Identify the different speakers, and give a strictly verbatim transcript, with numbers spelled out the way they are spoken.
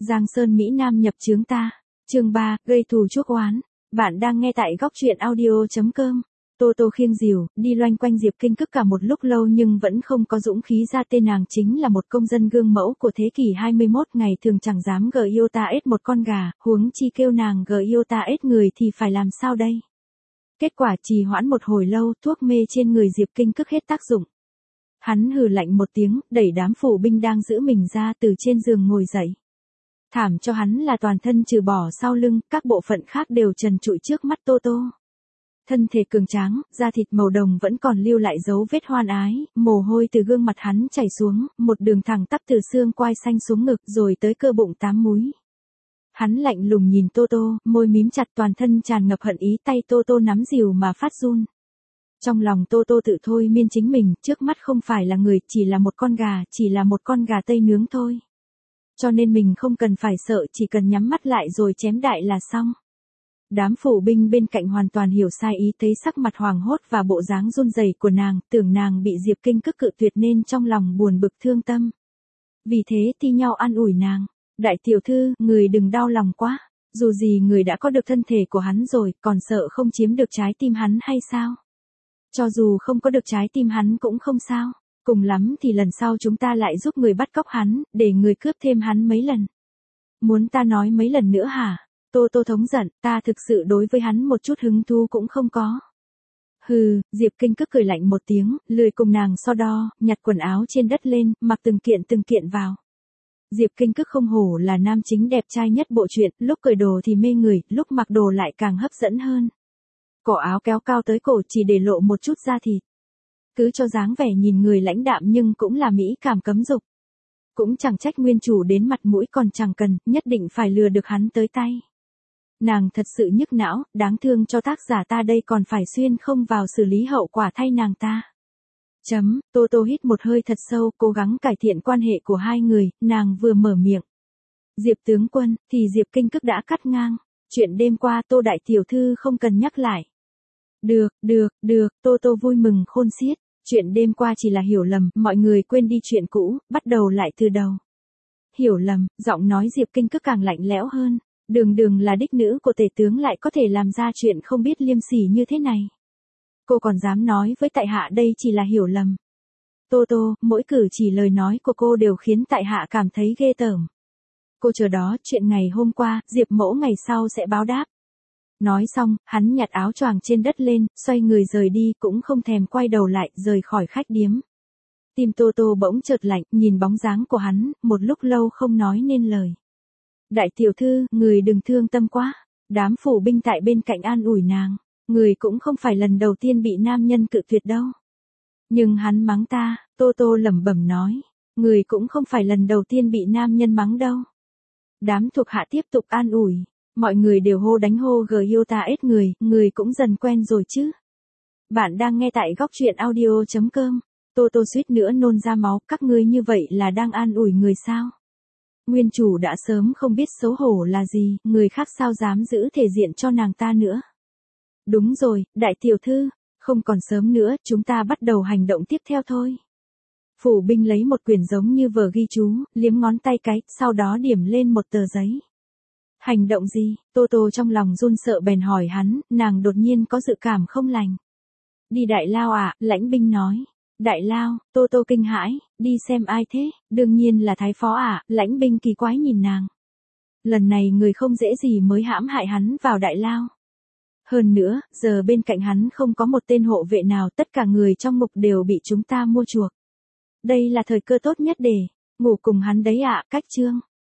Speaker 1: Giang Sơn Mỹ Nam nhập chướng ta. Chương ba, gây thù chuốc oán. Bạn đang nghe tại góc truyện audio chấm com. Tô Tô khiêng dìu, đi loanh quanh Diệp Kinh Cức cả một lúc lâu nhưng vẫn không có dũng khí ra tên. Nàng chính là một công dân gương mẫu của thế kỷ hai mươi mốt, ngày thường chẳng dám gờ yêu ta ết một con gà, huống chi kêu nàng gờ yêu ta ết người thì phải làm sao đây? Kết quả trì hoãn một hồi lâu, thuốc mê trên người Diệp Kinh Cức hết tác dụng. Hắn hừ lạnh một tiếng, đẩy đám phủ binh đang giữ mình ra từ trên giường ngồi dậy. Thảm cho hắn là toàn thân trừ bỏ sau lưng, các bộ phận khác đều trần trụi trước mắt Tô Tô. Thân thể cường tráng, da thịt màu đồng vẫn còn lưu lại dấu vết hoan ái, mồ hôi từ gương mặt hắn chảy xuống, một đường thẳng tắp từ xương quai xanh xuống ngực rồi tới cơ bụng tám múi. Hắn lạnh lùng nhìn Tô Tô, môi mím chặt, toàn thân tràn ngập hận ý, tay Tô Tô nắm dìu mà phát run. Trong lòng Tô Tô tự thôi miên chính mình, trước mắt không phải là người, chỉ là một con gà, chỉ là một con gà tây nướng thôi. Cho nên mình không cần phải sợ, chỉ cần nhắm mắt lại rồi chém đại là xong. Đám phủ binh bên cạnh hoàn toàn hiểu sai ý, thấy sắc mặt hoàng hốt và bộ dáng run rẩy của nàng, tưởng nàng bị Diệp Kinh Cức cự tuyệt nên trong lòng buồn bực thương tâm. Vì thế thi nhau an ủi nàng, đại tiểu thư, người đừng đau lòng quá, dù gì người đã có được thân thể của hắn rồi, còn sợ không chiếm được trái tim hắn hay sao? Cho dù không có được trái tim hắn cũng không sao, cùng lắm thì lần sau chúng ta lại giúp người bắt cóc hắn, để người cướp thêm hắn mấy lần. Muốn ta nói mấy lần nữa hả? Tô Tô thống giận, ta thực sự đối với hắn một chút hứng thú cũng không có. Hừ, Diệp Kinh Cức cười lạnh một tiếng, lười cùng nàng so đo, nhặt quần áo trên đất lên, mặc từng kiện từng kiện vào. Diệp Kinh Cức không hổ là nam chính đẹp trai nhất bộ truyện, lúc cởi đồ thì mê người, lúc mặc đồ lại càng hấp dẫn hơn. Cổ áo kéo cao tới cổ chỉ để lộ một chút da thịt. Cứ cho dáng vẻ nhìn người lãnh đạm nhưng cũng là mỹ cảm cấm dục. Cũng chẳng trách nguyên chủ đến mặt mũi còn chẳng cần, nhất định phải lừa được hắn tới tay. Nàng thật sự nhức não, đáng thương cho tác giả ta đây còn phải xuyên không vào xử lý hậu quả thay nàng ta. Chấm, Tô Tô hít một hơi thật sâu, cố gắng cải thiện quan hệ của hai người, nàng vừa mở miệng. Diệp tướng quân, thì Diệp Kinh Cức đã cắt ngang. Chuyện đêm qua Tô đại tiểu thư không cần nhắc lại. Được, được, được, Tô Tô vui mừng khôn xiết. Chuyện đêm qua chỉ là hiểu lầm, mọi người quên đi chuyện cũ, bắt đầu lại từ đầu. Hiểu lầm, giọng nói Diệp Kinh Cức càng lạnh lẽo hơn. Đường đường là đích nữ của tể tướng lại có thể làm ra chuyện không biết liêm sỉ như thế này. Cô còn dám nói với tại hạ đây chỉ là hiểu lầm. Tô Tô, mỗi cử chỉ lời nói của cô đều khiến tại hạ cảm thấy ghê tởm. Cô chờ đó, chuyện ngày hôm qua, Diệp mẫu ngày sau sẽ báo đáp. Nói xong, hắn nhặt áo choàng trên đất lên, xoay người rời đi, cũng không thèm quay đầu lại, rời khỏi khách điếm. Tim Tô Tô bỗng chợt lạnh, nhìn bóng dáng của hắn, một lúc lâu không nói nên lời. Đại tiểu thư, người đừng thương tâm quá. Đám phủ binh tại bên cạnh an ủi nàng. Người cũng không phải lần đầu tiên bị nam nhân cự tuyệt đâu. Nhưng hắn mắng ta, Tô Tô lẩm bẩm nói. Người cũng không phải lần đầu tiên bị nam nhân mắng đâu. Đám thuộc hạ tiếp tục an ủi. Mọi người đều hô đánh hô gờ yêu ta ết người, người cũng dần quen rồi chứ. Bạn đang nghe tại góc truyện audio chấm com. Tô Tô suýt nữa nôn ra máu, các ngươi như vậy là đang an ủi người sao? Nguyên chủ đã sớm không biết xấu hổ là gì, người khác sao dám giữ thể diện cho nàng ta nữa. Đúng rồi, đại tiểu thư, không còn sớm nữa, chúng ta bắt đầu hành động tiếp theo thôi. Phủ binh lấy một quyển giống như vở ghi chú, liếm ngón tay cái, sau đó điểm lên một tờ giấy. Hành động gì? Tô Tô trong lòng run sợ bèn hỏi hắn, nàng đột nhiên có dự cảm không lành. Đi đại lao ạ, à, lãnh binh nói. Đại lao, Tô Tô kinh hãi, đi xem ai thế, đương nhiên là thái phó ạ, à, lãnh binh kỳ quái nhìn nàng. Lần này người không dễ gì mới hãm hại hắn vào đại lao. Hơn nữa, giờ bên cạnh hắn không có một tên hộ vệ nào, tất cả người trong ngục đều bị chúng ta mua chuộc. Đây là thời cơ tốt nhất để ngủ cùng hắn đấy ạ, à, cách chương.